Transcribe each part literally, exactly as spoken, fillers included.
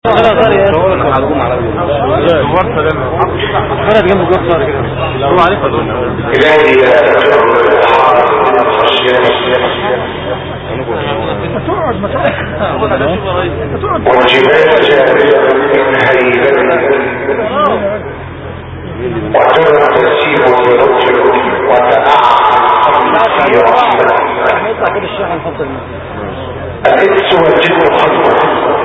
والجبال جارية من هيبته وترى تسيب برجل وتنعم في رحمته. الإنس والجن خلقه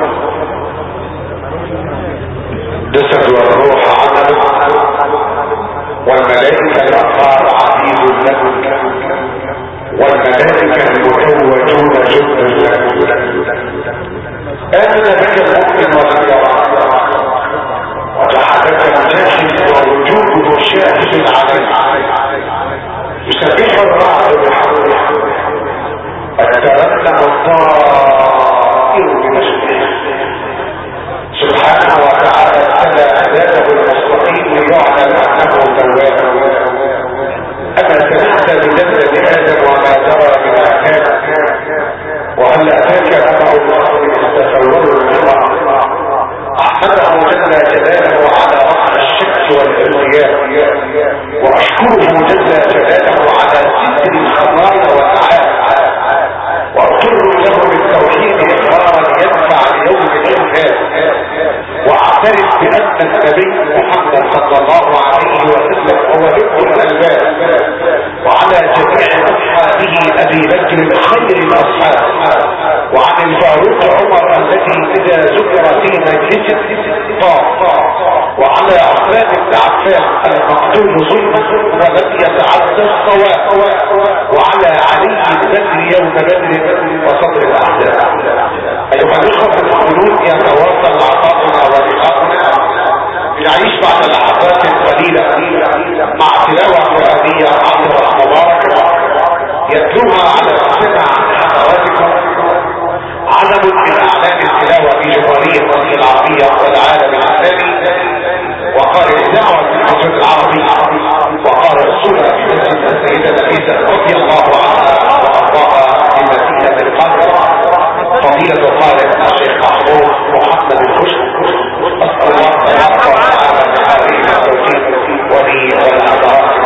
جسد والروح عمل والملائكة الأطهار عبيد له والملائكة المتوجون جند له. آمن بك المؤمن والخيار وجحدك الجاهل ووجوده شاهد عليه. يسبح الرعد بحمده فترنم الطائر بمجده سبحانه وتعالى على عباده المستقيم ليعلم انه تواب. اما سمعت بدمة ادم وما ترى من احكام وهل اتاك نبأ الله تتصور الرضا. احمده جل جلاله على رفع الشك والارتياب واشكره جل جلاله على ستر الخطايا والعاب واقر له بالتوحيد اقرارا يدفع ليوم الانفاس. واعترف بان النبي محمد صلى الله عليه وسلم هو ابن الالباب وعلى جميع اصحابه ابي بكر خير الاصحاب وعن الفاروق عمر الذي اذا ذكر في مجلس طاق وعلى عثمان بن عفان المقتول ظلما ولم يتعدى الصواب وعلى علي البدر يوم بدر وصدر الاحزاب. ايها الاخوه المؤمنون يتواصل عطاؤنا ولقاؤنا. نعيش بعد لحظات قليله مع تلاوه قرانيه عطره مباركه يتلوها على السمع عن حضراتكم علم من اعلام التلاوه في جمهوريه مصر العربيه والعالم الاسلامي وقارئ الدعوه في الحجر العربي وقارئ السوره في مسجد السيده نفيسه رضي الله عنها وارضاها في مدينه القاهره فضيله القارئ الشيخ محمود محمد الخشب. اسال الله ان يحفظ على القارئ التوفيق ولي والحضارات.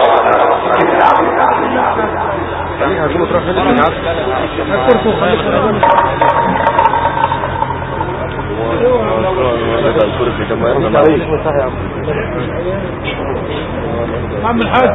عم الحاج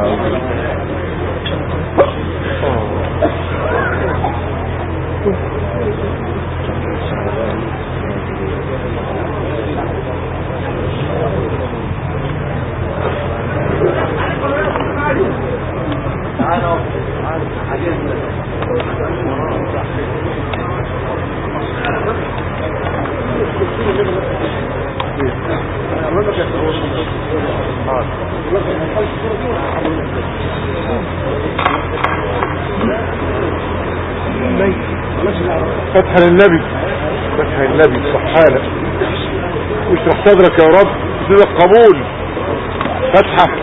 فتح للنبي فتح للنبي سبحانه واشرح صدرك يا رب صدق قبول فتحة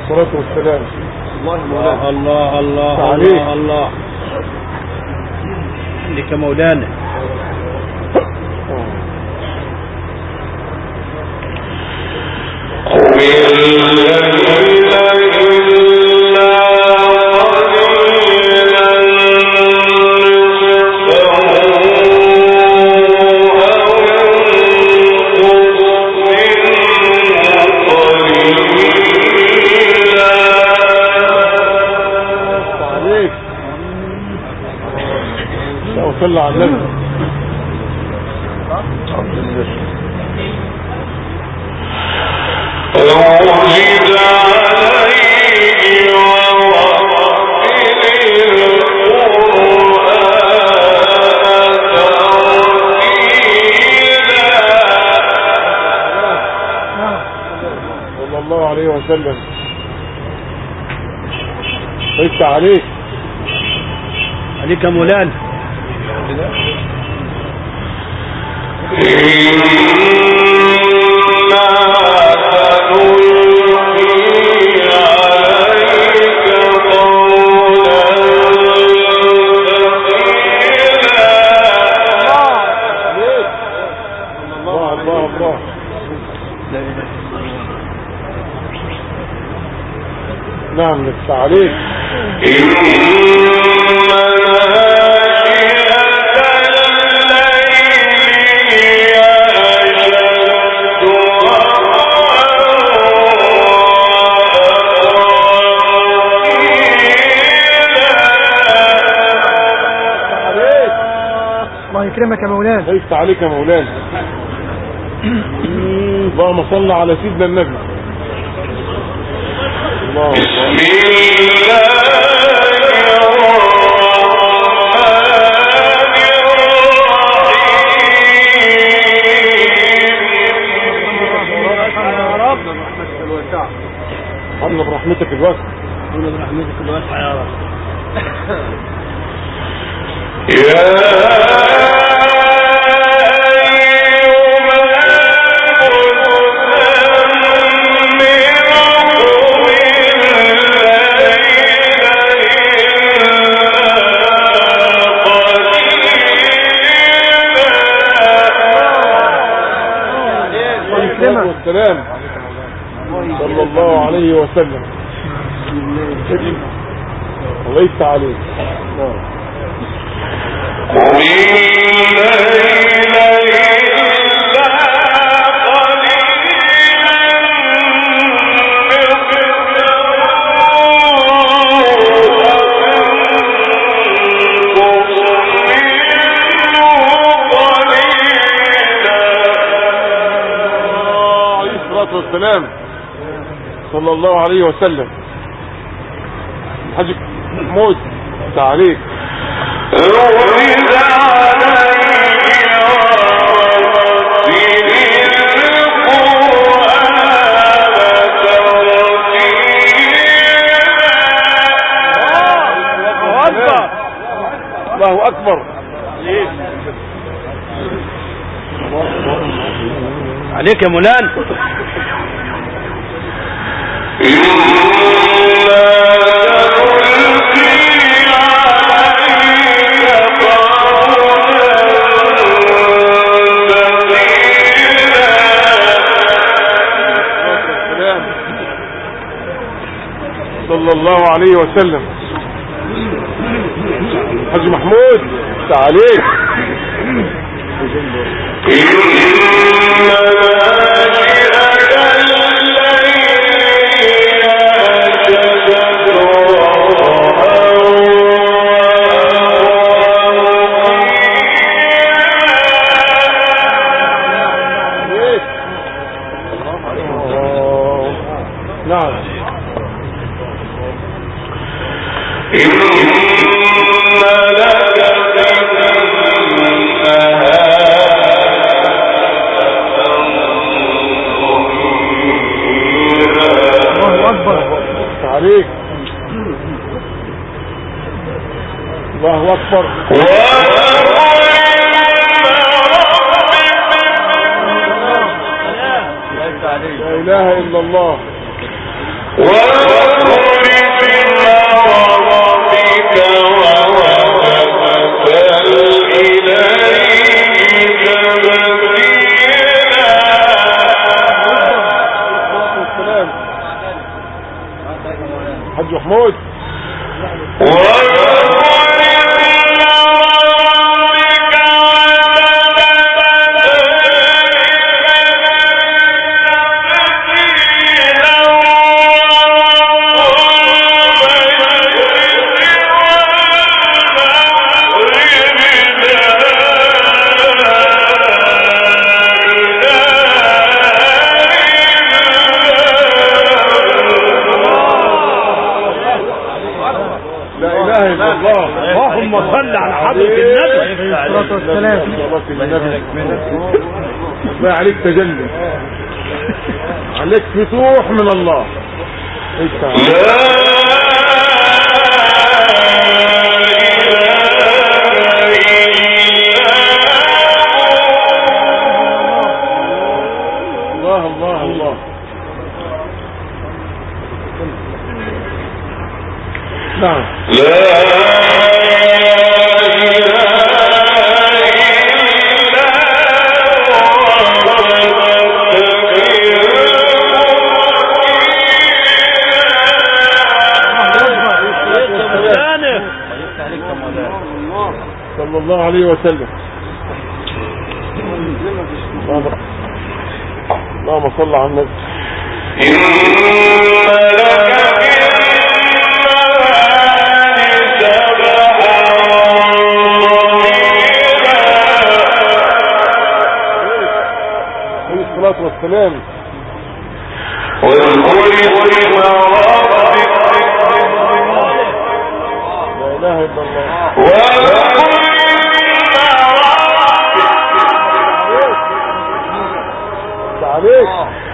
الصلاة والسلام. الله الله الله الله عليك. الله الله لك مولانا. صلى على النبي. صلى الله عليه وسلم. ليس عليك عليك مولانا. نعم لسه عليك. الله يكرمك يا مولانا. ليس عليك يا مولانا. اللهم صل على سيدنا النبي. الله بسم الله حمنا برحمتك الواسعة. حمنا برحمتك الواسعة يا رب. يا والسلام صلى الله عليه وسلم. وليس عليك. والسلام صلى الله عليه وسلم. الحاج محمود تعاليك. الله أكبر. عليك يا مولانا. صلى الله عليه وسلم. حاج محمود تعاليك. نعم. عليك. الله أكبر. لا إله إلا الله. محمود. اللهم صل على حضرة النبي الصلاة والسلام. الله عليك تجلي، عليك فتوح من الله. الله الله الله. نعم. صلى الله عليه وسلم. اللهم صل على النبي. الصلاة والسلام. لا إله إلا الله. عليك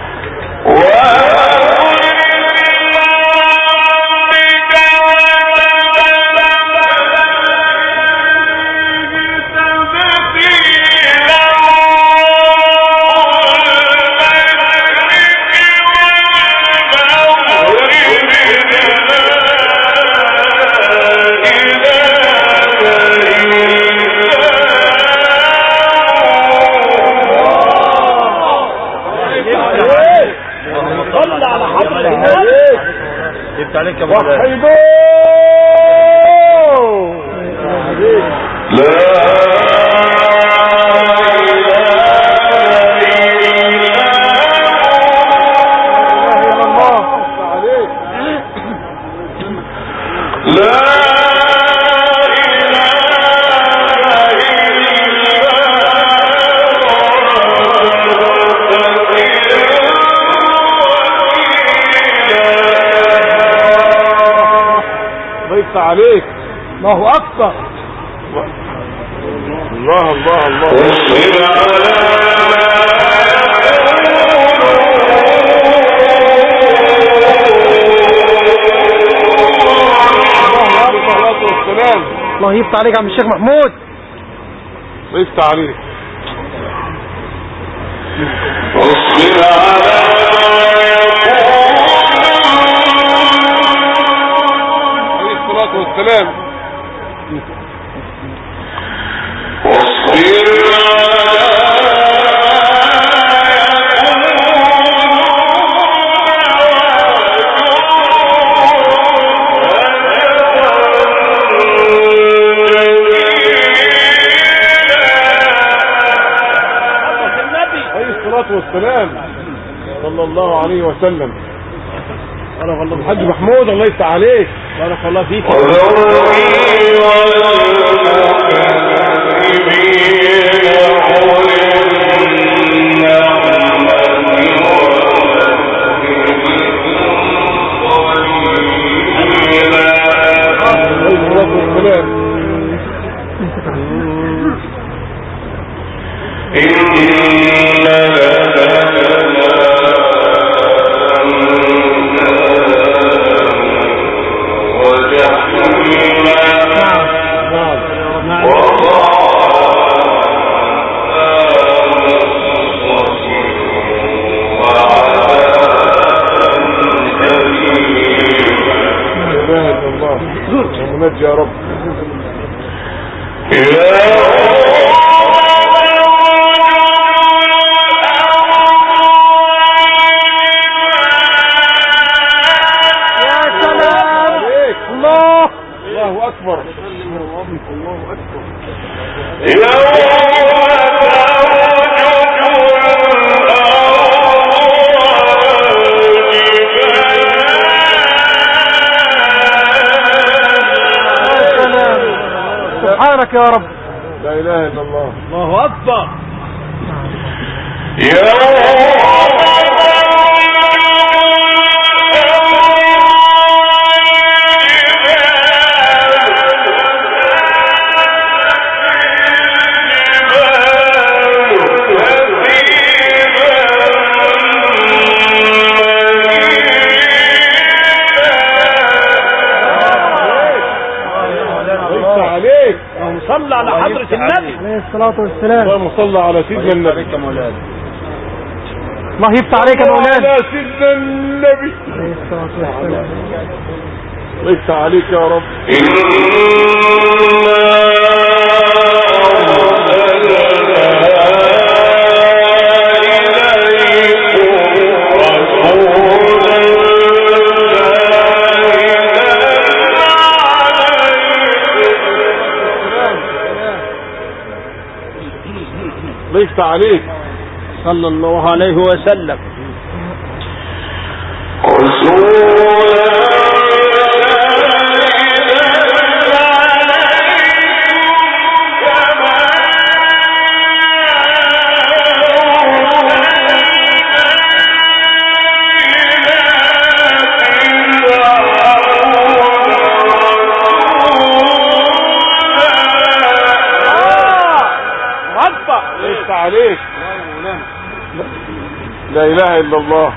عليك يا وحيدو. لا عليك. الله أكبر. الله الله الله. اصبر على الله يفتح عليك يا عم الشيخ محمود. الله يفتح عليك. اصبر على والسلام. واصبر عليه الصلاة والسلام صلى الله عليه وسلم. بارك الله الحاج محمود. الله يفتح عليك. بارك الله فيك. يا رب. يا سبحانك يا رب. لا اله الا الله. الله اكبر. صلى على حضرة النبي عليه الصلاة والسلام. اللهم صل على سيدنا النبي. الله يفتح عليك يا مولانا. على سيدنا النبي عليه الصلاة والسلام. الله يفتح عليك يا رب. ليس عليك صلى الله عليه وسلم. عليك. لا اله الا الله.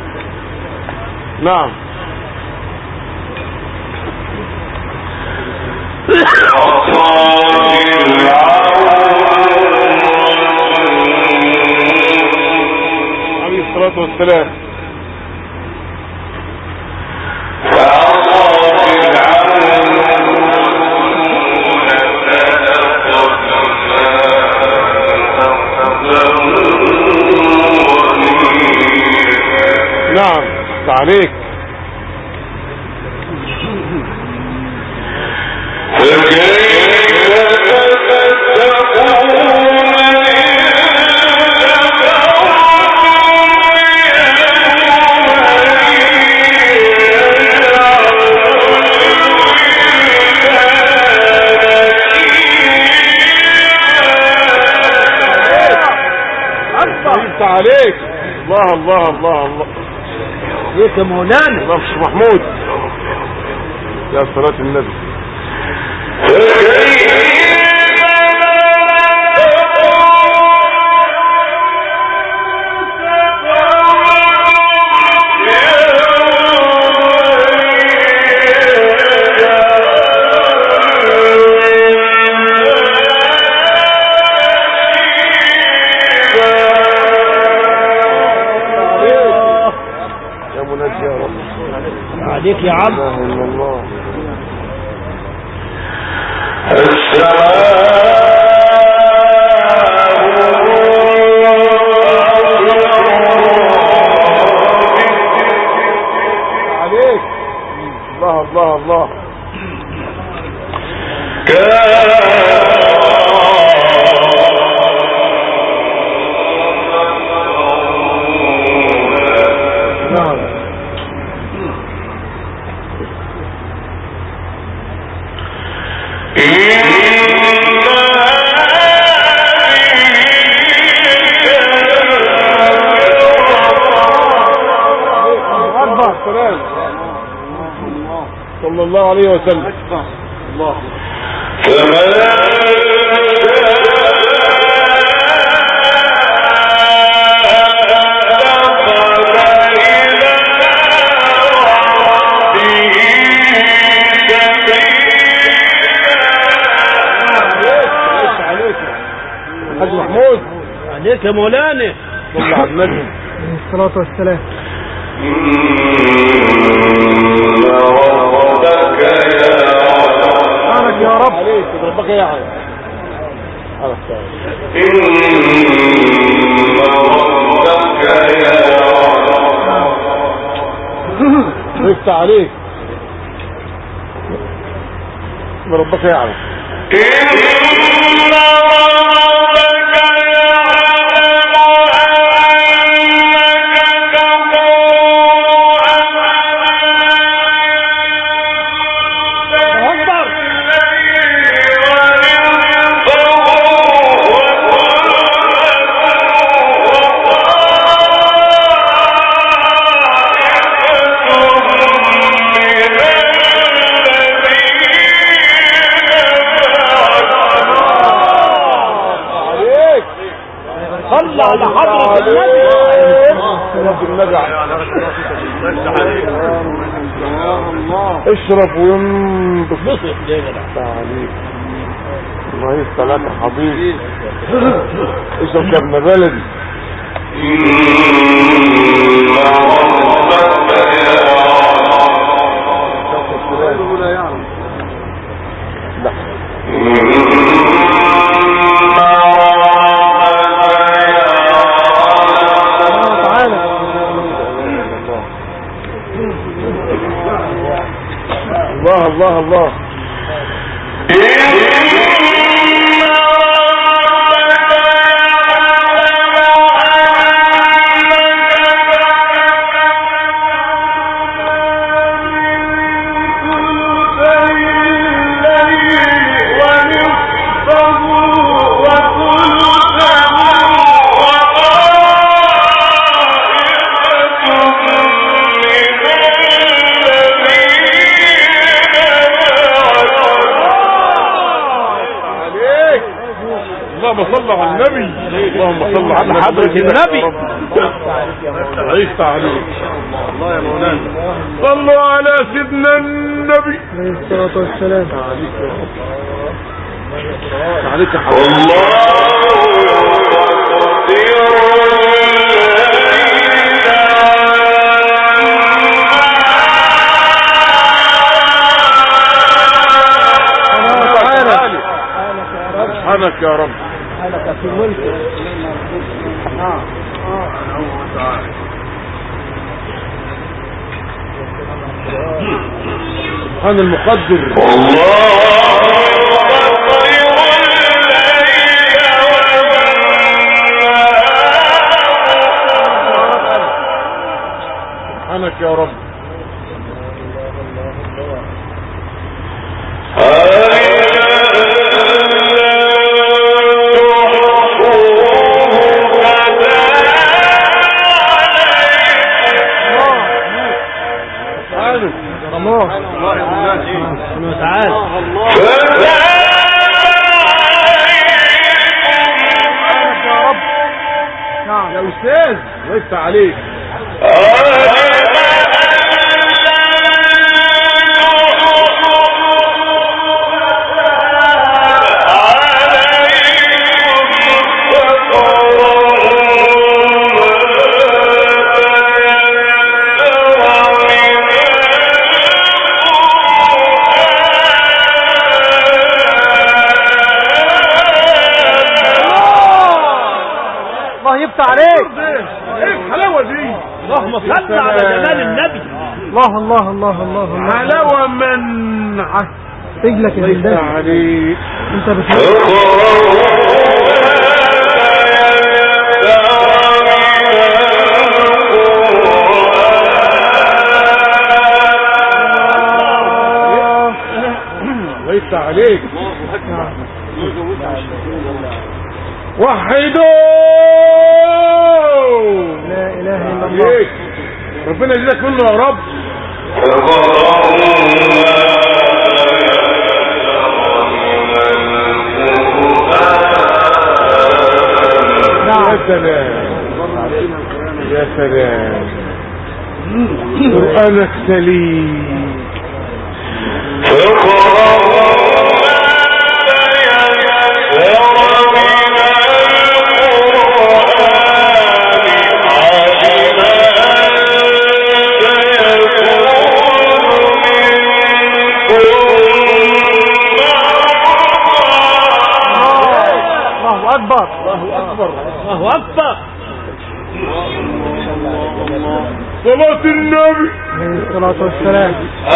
نعم. عليه الصلاة والسلام. نعم عليك. عليك. الله الله الله الله ليك يا مولانا. الله مش محمود يا صلاة النبي. عليك يا عم. لا اله الا الله. عليك. الله الله الله. نعم. صلى الله عليه وسلم. الله. حاج محمود عليك يا مولانا. صلى على النبي. الصلاة والسلام. سبحانك يا رب. عليك ربك يا عم. ربك عليك. ربك يا عم. صل على حضرة النبي. اشرب وانبسط عليك. الله يفتح لك يا حبيبي. اشرب كابنا بلدي. الله الله الله. اللهم صل على النبي. اللهم صل على حضرة النبي. عيش عليك. الله يا مولانا. صلوا على سيدنا النبي عليه الصلاة والسلام. عليك يا حبيبي. سبحانك يا رب. سبحانك في ملكك. آه. سبحان المقدر. سبحانك يا رب. يا أستاذ وقفت عليك. عليك. ايه الحلاوه دي؟ اللهم صل على جلال النبي. الله الله الله الله. حلاوه منعه. رجلك يا الله عليك. انت بتقول وقفت عليك. وحدوا لا اله الا الله. ربنا يجزاك منه يا رب. يا سلام يا سلام. قرآنك سليم. أكبر. الله أكبر. الله أكبر. صلاة النبي عليه الصلاة والسلام.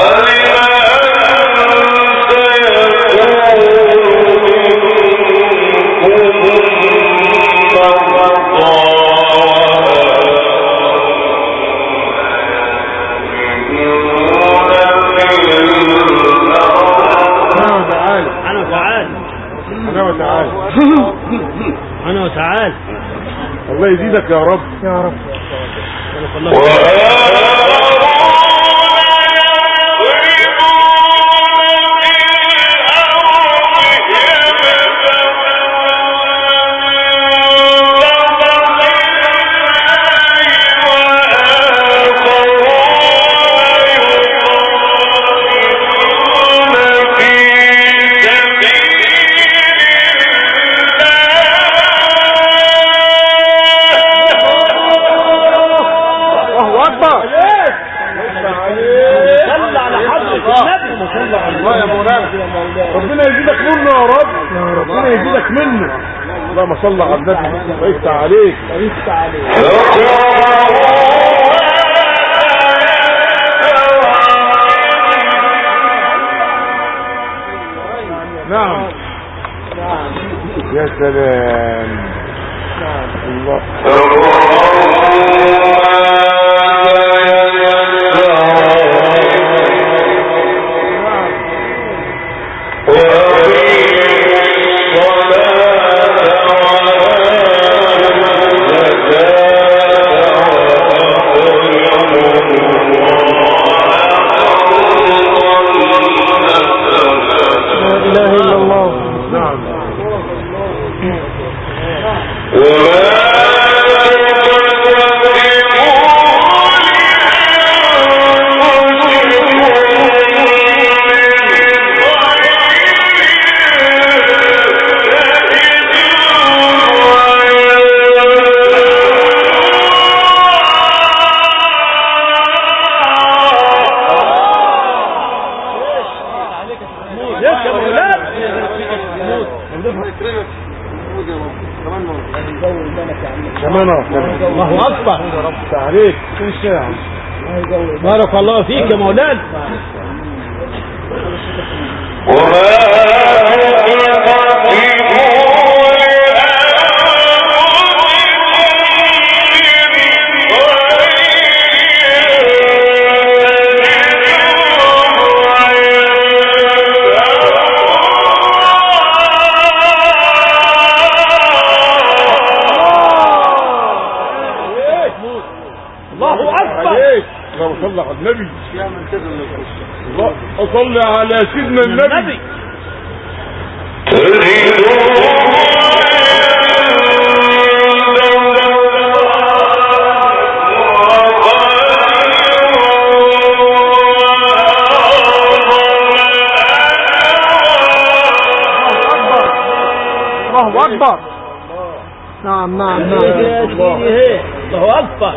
أنا وتعال أنا وتعال أنا وتعال. الله يزيدك يا رب يا رب. وَأَرَادُوا اللهم صل على النبي. الله يفتح عليك. الله يفتح عليك. نعم يا سلام. الله الله أكبر. عليك بارك الله فيك يا مولانا. صل على النبي. صل على سيدنا النبي. الله أكبر. نعم نعم نعم. الله أكبر.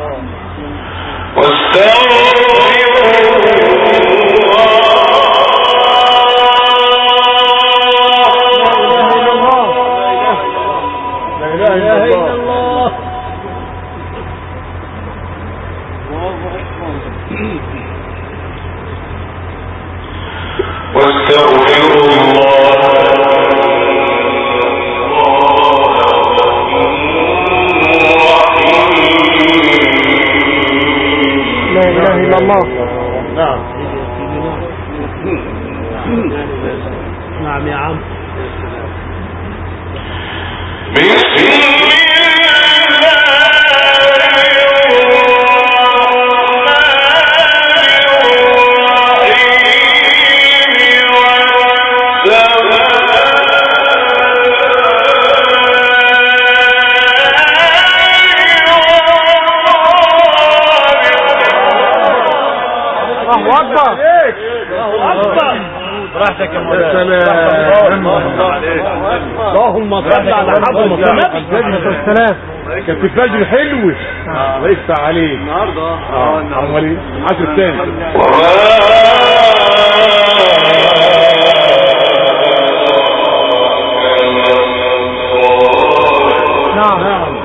نعم يا عم. الله أكبر. الله أكبر. براحتك يا مولانا. اللهم صل على حضرة النبي. السلام. كان في فجر حلو. الله يفتح عليك. النهارده اه امال عشر الثاني. نعم نعم.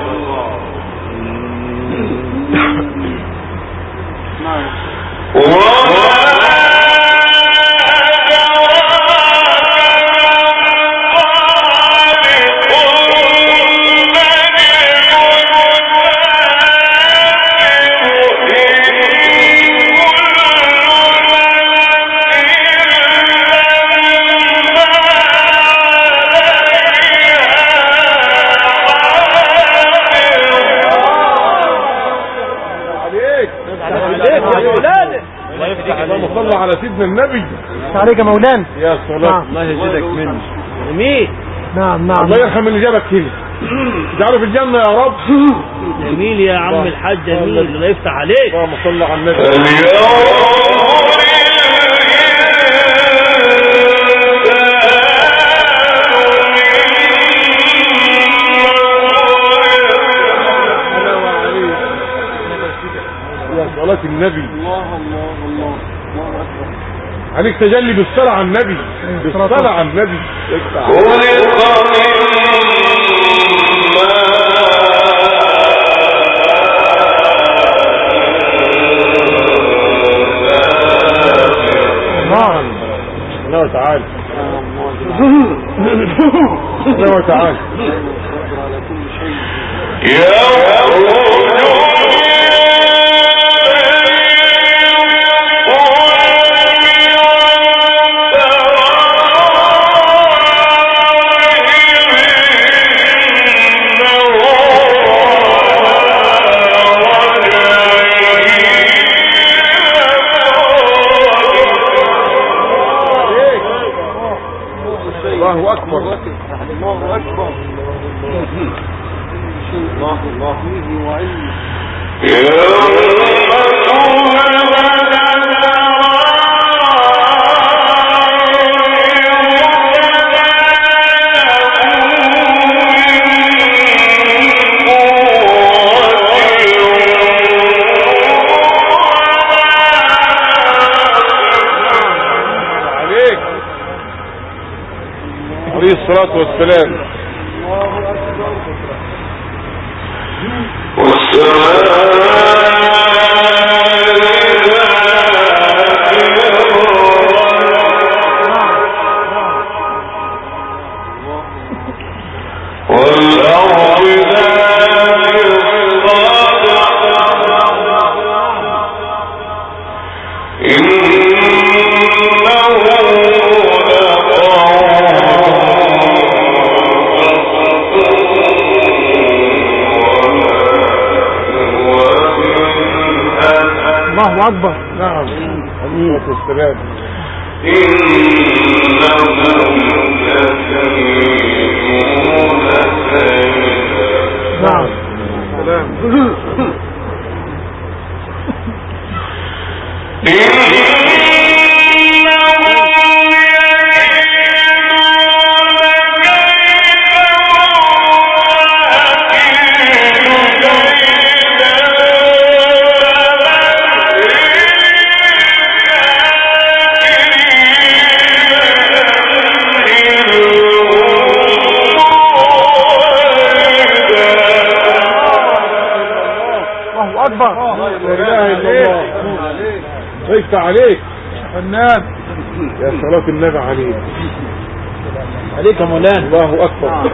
اللهم صل على سيدنا النبي. عليك يا مولانا. يا صلاة. الله يزيدك منه. جميل. نعم نعم. الله يرحم اللي جابك هنا. اجعله في الجنة يا رب. جميل يا عم الحاج. جميل. الله يفتح عليك. اللهم صل على النبي. يا صلاة النبي. الله الله الله. عليك تجلي بالصلاة على النبي. بالصلاة على النبي. الله أكبر الله أكبر الله الله فيه وعلمه عليه الصلاة والسلام. الله أكبر. نعم عليه السلام. نعم سلام. ليس عليك فنان يا صلاة النبي عليك عليك يا مولانا. الله أكبر.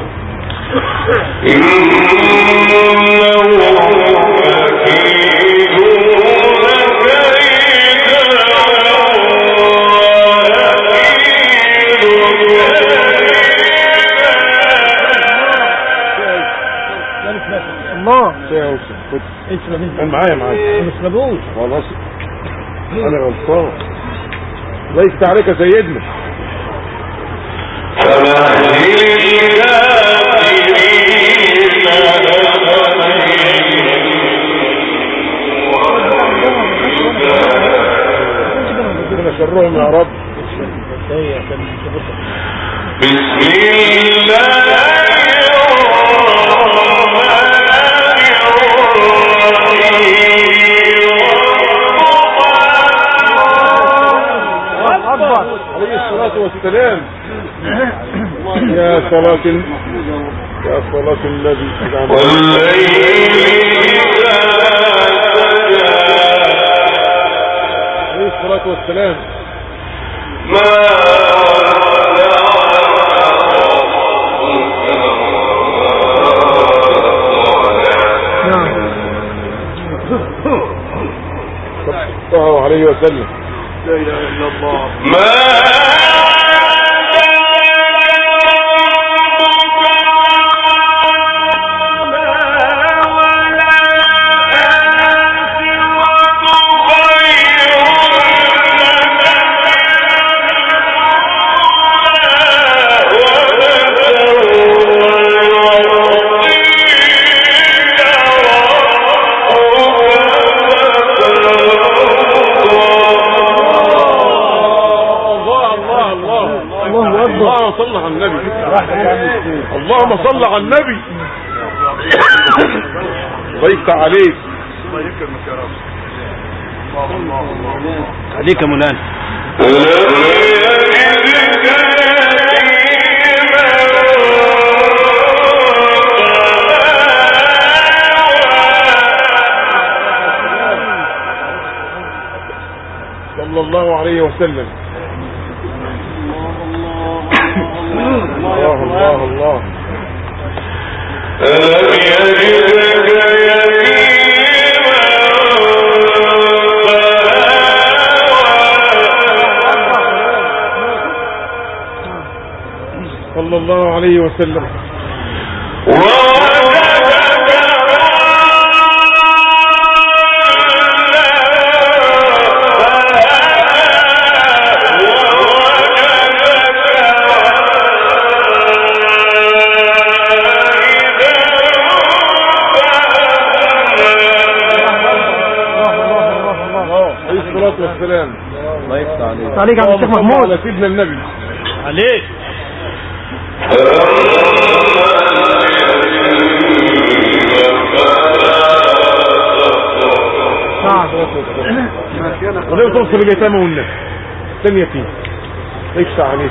الله يا يوسف كان معايا معايا ما تسلبوش خلاص انا غلطان. ليس عليك يا سيدنا. ربنا شرهم يا رب. بسم الله عليه الصلاة والسلام. يا صلاة يا صلاة النبي عليه الصلاة والسلام. صلى الله عليه وسلم. لا إله إلا الله. اللهم صل على النبي. اللهم صل على النبي. ضيفت عليك. الله يكرمك يا رب. عليك يا مولانا. صلى الله عليه وسلم. الله الله الله. صلى الله عليه وسلم. والسلام. الله يفتح عليك. عليك يا الشيخ محمود. على سيدنا النبي. عليك. ولو توصل اليتامى والناس لم يتيم يفتح عليك.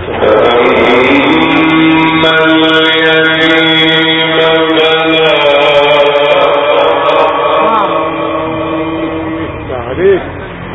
عليك.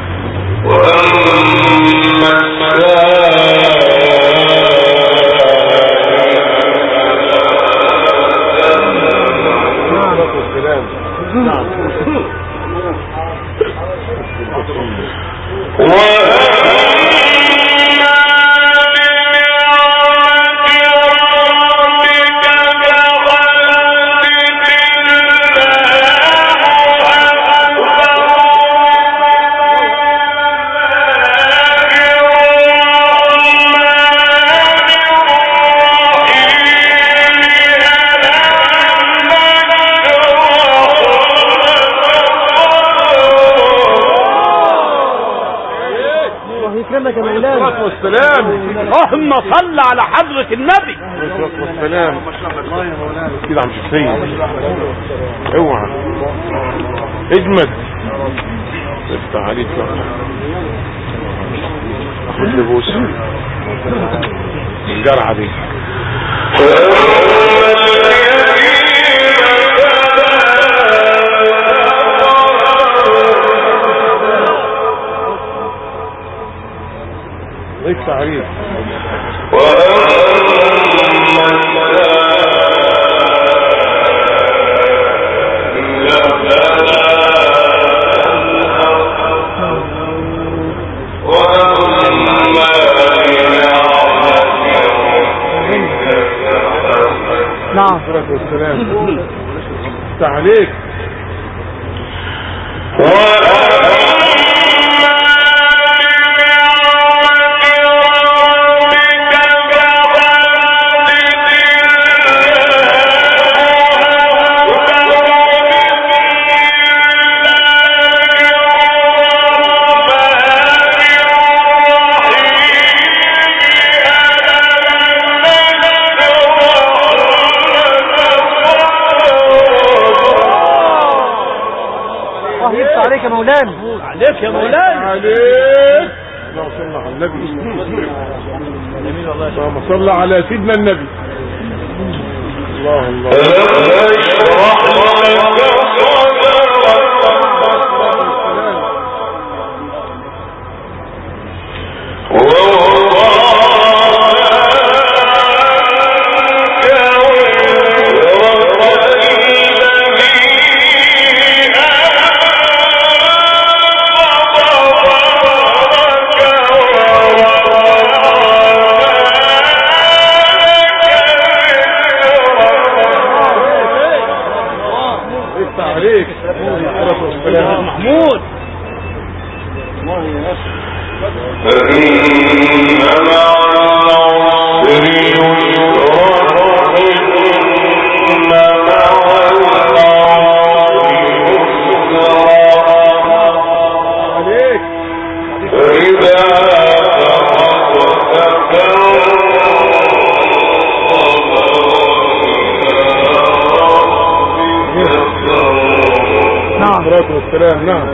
والسلام. اللهم صل على حضرة النبي. والسلام. كده عم تسيب اوعى اجمد افتح عليك خد لي بوسه الجرعه دي. افتح عليك. نعم. والسلام. افتح عليك. عليك يا مولانا. عليك يا مولانا. عليك. اللهم صل على النبي. اللهم صل على سيدنا النبي. الله الله. عليك يا محمود. والسلام. نعم.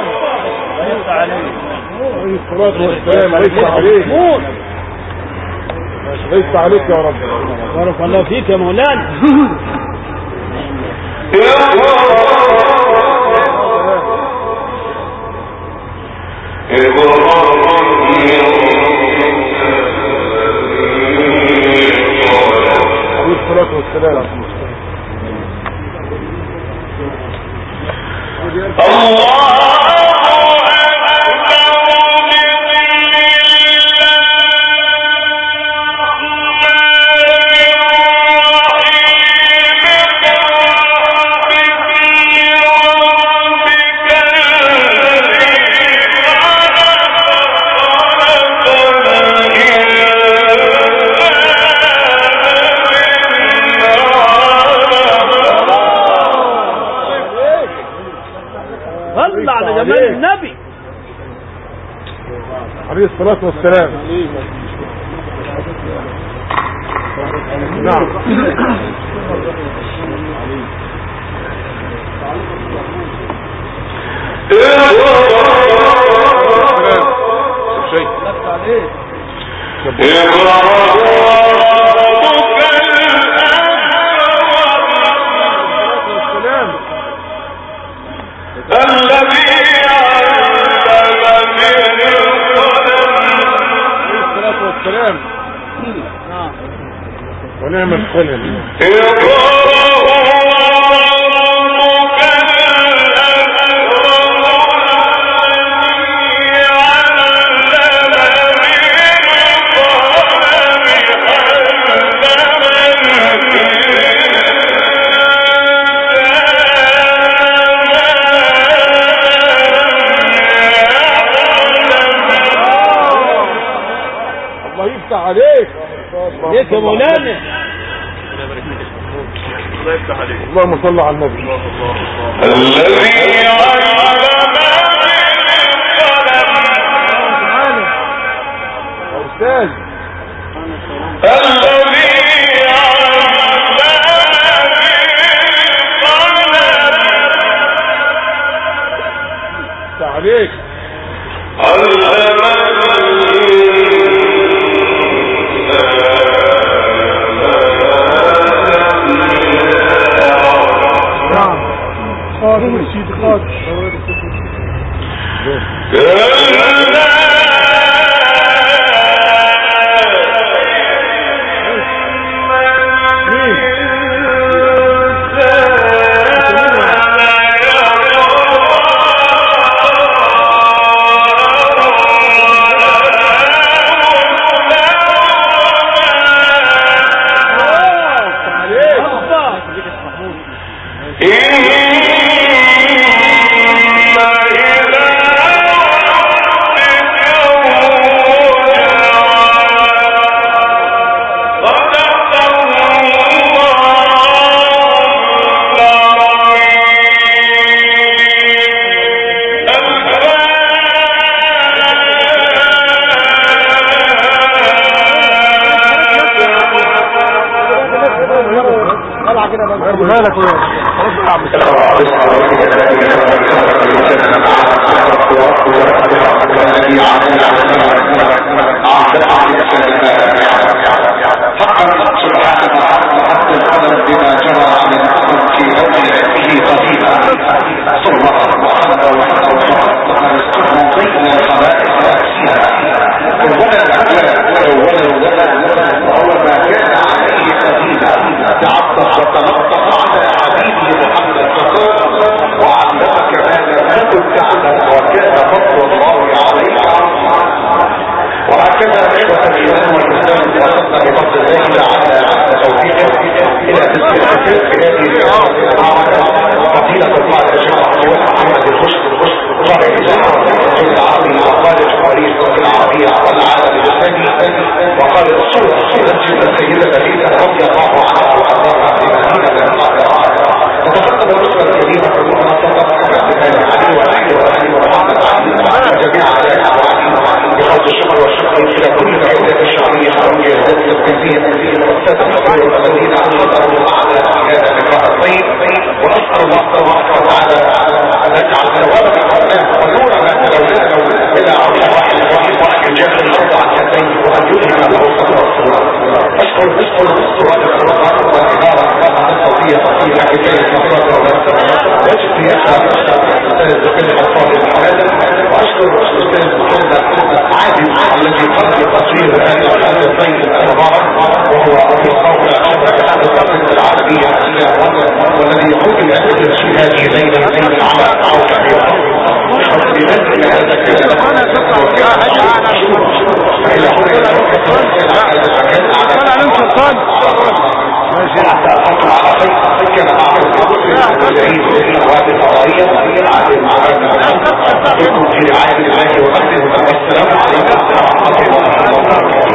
الصلاة والسلام عليك. عليك ليس عليك يا رب. بارك الله فيك يا مولانا. عليه الصلاة والسلام. صل على جمال النبي عليه الصلاة والسلام. نعم. السلام ونعم القلم. عليك ليك يا مولانا. اللهم صل على النبي. الذي علم أستاذ الذي علم عليك قادم الشيء قادم مالك وين حقا سبحانه حتى القدر بما جرى عن الأمر في يوم به قديما صلى الله عليه وسلم ونستخدم بين الخلائق رأسها أولا الأولاد أولا وهو ما كان عليه قديما تعطف وتلطف على حبيبه محمد فقال وعلمك ما لم تكن تعلم وكان فضل الله عليك وهكذا إخوة الإيمان والإسلام وصلنا بفضل الله تعالى توفيقه إلى تسليم في هذه فضيلة الله الشيخ محمد الخشب قال إذاعة في العربي وقال الحواريث في العربية والعالم الإسلامي وقال الصورة صورة جدا سيدة فريدة رضي الله عنها وأرضاها في مدينة القاهرة تتفقد الأسرة الكريمة كلها صدق بهذا علي وعلي وعلي ومحمد علي وعلي جميع عليها وعلي بخلص الشكر والشكر إلى كل العودة الشعبية خرج يزداد التنزيل والسادة الذين أنصروا معنا في هذا اللقاء الطيب وأسأل الله تبارك وتعالى أن يجعل ثوابنا قدامه ونورا ما تلوناه إلى عرش واحد واحد واحد الجنة الأرض عن يديه وأن يلهم له صدر الصلاة بكلمة مصادر يجب يسعى الأستاذ بكلمة الفاضل هذا وأشكر الأستاذ محمد عادل الذي قام بتصوير هذا الطيب المبارك وهو صوت الأمر العربية والذي يقود الأسئلة في هذه الليلة من العمل أو كبيرة بمثل هذا الكلام طلع لهم سلطان ماشي حتى أحطوا على خيط كما أعرف في رعاية الله ومجده والسلام عليكم ورحمة الله وبركاته.